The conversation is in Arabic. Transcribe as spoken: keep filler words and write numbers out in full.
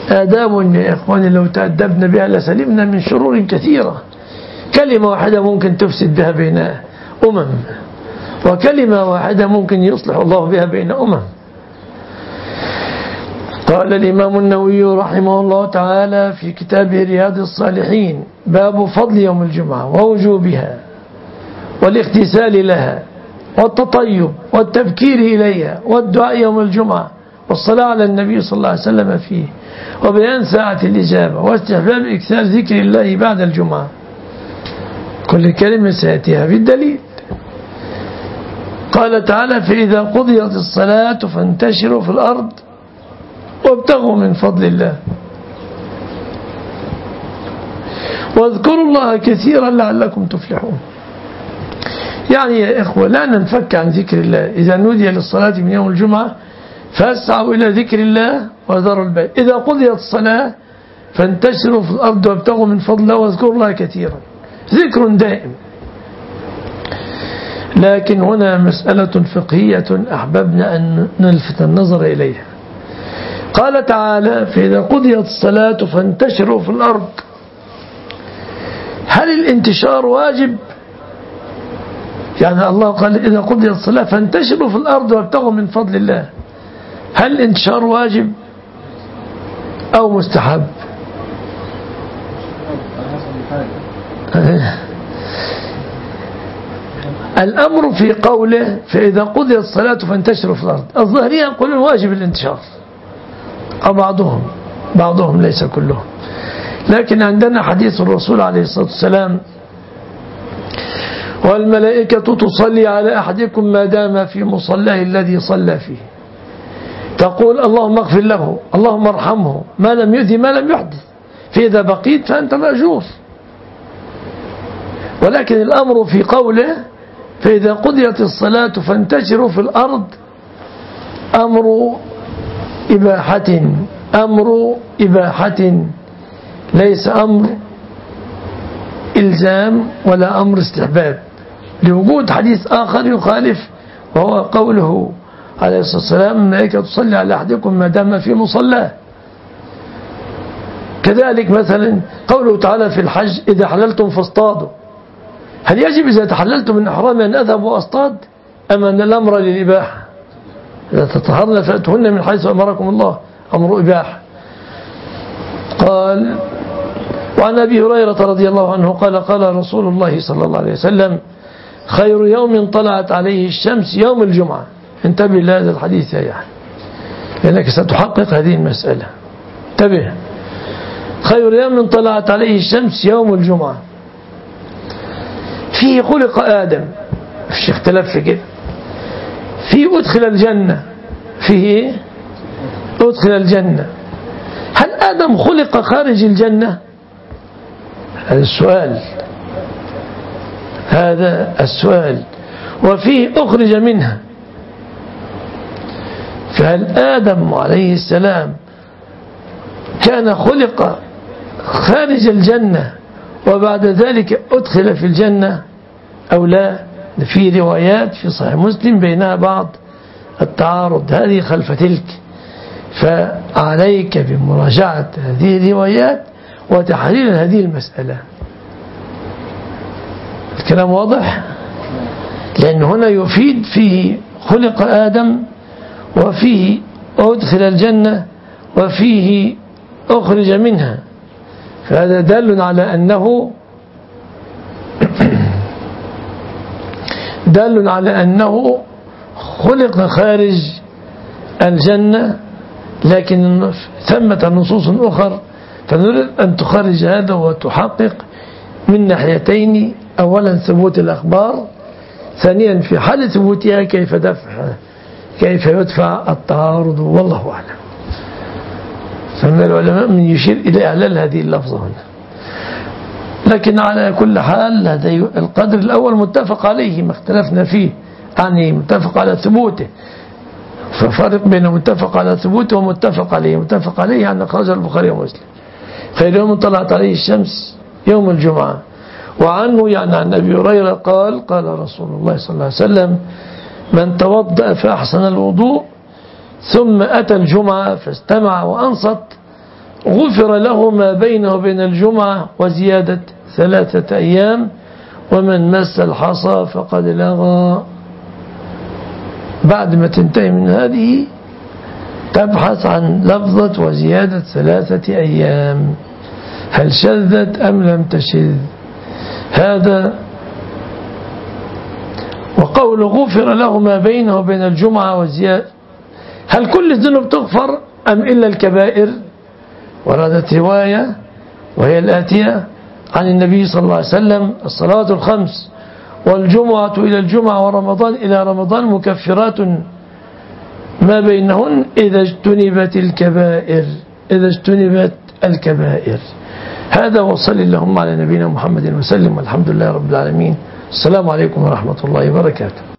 آداب يا إخواني لو تأدبنا بها لسلمنا من شرور كثيرة. كلمة واحدة ممكن تفسد بها بين أمم، وكلمة واحدة ممكن يصلح الله بها بين أمم. قال الإمام النووي رحمه الله تعالى في كتابه رياض الصالحين: باب فضل يوم الجمعة ووجوبها والاغتسال لها والتطيب والتبكير إليها والدعاء يوم الجمعة والصلاة على النبي صلى الله عليه وسلم فيه وبيان ساعة الإجابة واستحباب إكثار ذكر الله بعد الجمعة. كل كلمة سيأتيها بالدليل. قال تعالى: فإذا قضيت الصلاة فانتشروا في الأرض وابتغوا من فضل الله واذكروا الله كثيرا لعلكم تفلحون. يعني يا إخوة لا ننفك عن ذكر الله. إذا نودي للصلاة من يوم الجمعة فاسعوا إلى ذكر الله وذروا البيع. إذا قضيت الصلاة فانتشروا في الأرض وابتغوا من فضل الله واذكروا الله كثيرا. ذكر دائم. لكن هنا مسألة فقهية أحببنا أن نلفت النظر إليها. قال تعالى: فإذا قضيت الصلاة فانتشروا في الأرض. هل الانتشار واجب؟ يعني الله قال: إذا قضيت الصلاة فانتشروا في الأرض وابتغوا من فضل الله. هل الانتشار واجب أو مستحب؟ الأمر في قوله: فإذا قضيت الصلاة فانتشروا في الأرض، الظاهرية يقولون واجب الانتشار، أو بعضهم بعضهم ليس كلهم. لكن عندنا حديث الرسول عليه الصلاة والسلام: والملائكة تصلي على أحدكم ما دام في مصلاه الذي صلى فيه، تقول: اللهم اغفر له، اللهم ارحمه، ما لم يؤذي ما لم يحدث، فإذا بقيت فأنت مأجور. ولكن الأمر في قوله: فإذا قضيت الصلاة فانتشروا في الأرض، أمر إباحة، أمر إباحة، ليس أمر إلزام ولا أمر استحباب، لوجود حديث آخر يخالف، وهو قوله عليه الصلاة والسلام: الملائكة تصلي على أحدكم ما دام في مصلاه. كذلك مثلا قوله تعالى في الحج: إذا حللتم فاصطادوا. هل يجب إذا تحللتم من إحرام أن أذهب وأصطاد، أم أن الأمر للإباحة؟ إذا تطهرن فأتوهن من حيث أمركم الله، أمر إباحة. قال: وعن أبي هريرة رضي الله عنه قال: قال رسول الله صلى الله عليه وسلم: خير يوم طلعت عليه الشمس يوم الجمعة. انتبه لهذا الحديث يا يعني، لأنك ستحقق هذه المسألة. انتبه: خير يوم طلعت عليه الشمس يوم الجمعة، فيه خلق آدم، مش اختلاف في كده. فيه أدخل الجنة، فيه أدخل الجنة. هل آدم خلق خارج الجنة؟ هذا السؤال، هذا السؤال. وفيه أخرج منها. فهل آدم عليه السلام كان خلق خارج الجنة وبعد ذلك أدخل في الجنة أو لا؟ في روايات في صحيح مسلم بينها بعض التعارض، هذه خلف تلك. فعليك بمراجعة هذه الروايات وتحليل هذه المسألة. الكلام واضح؟ لأن هنا يفيد فيه خلق آدم، وفيه أدخل الجنة، وفيه أخرج منها. فهذا دال على أنه دال على أنه خلق خارج الجنة. لكن ثمة نصوص أخرى فنريد أن تخرج هذا وتحقق من ناحيتين: أولا ثبوت الأخبار، ثانيا في حال ثبوتها كيف دفع كيف يدفع التعارض، والله أعلم. فمن العلماء من يشير إلى إعلال هذه اللفظة هنا. لكن على كل حال هذا القدر الأول متفق عليه، ما اختلفنا فيه، يعني متفق على ثبوته. ففرق بين متفق على ثبوته ومتفق عليه. متفق عليه يعني أخرجه البخاري ومسلم: خير يوم طلعت عليه الشمس يوم الجمعة. وعنه يعني عن أبي هريرة قال: قال رسول الله صلى الله عليه وسلم: من توضأ فأحسن الوضوء ثم أتى الجمعة فاستمع وأنصت غفر له ما بينه وبين الجمعة وزيادة ثلاثة أيام، ومن مس الحصى فقد لغى. بعد ما تنتهي من هذه تبحث عن لفظة وزيادة ثلاثة أيام، هل شذت أم لم تشذ. هذا وقول غفر له ما بينه وبين الجمعة وزيادة، هل كل الذنوب تغفر أم إلا الكبائر؟ وردت رواية وهي الآتية عن النبي صلى الله عليه وسلم: الصلاة الخمس والجمعة إلى الجمعة ورمضان إلى رمضان مكفرات ما بينهن إذا اجتنبت الكبائر إذا اجتنبت الكبائر. هذا، وصلي اللهم على نبينا محمد وسلم، والحمد لله رب العالمين. السلام عليكم ورحمة الله وبركاته.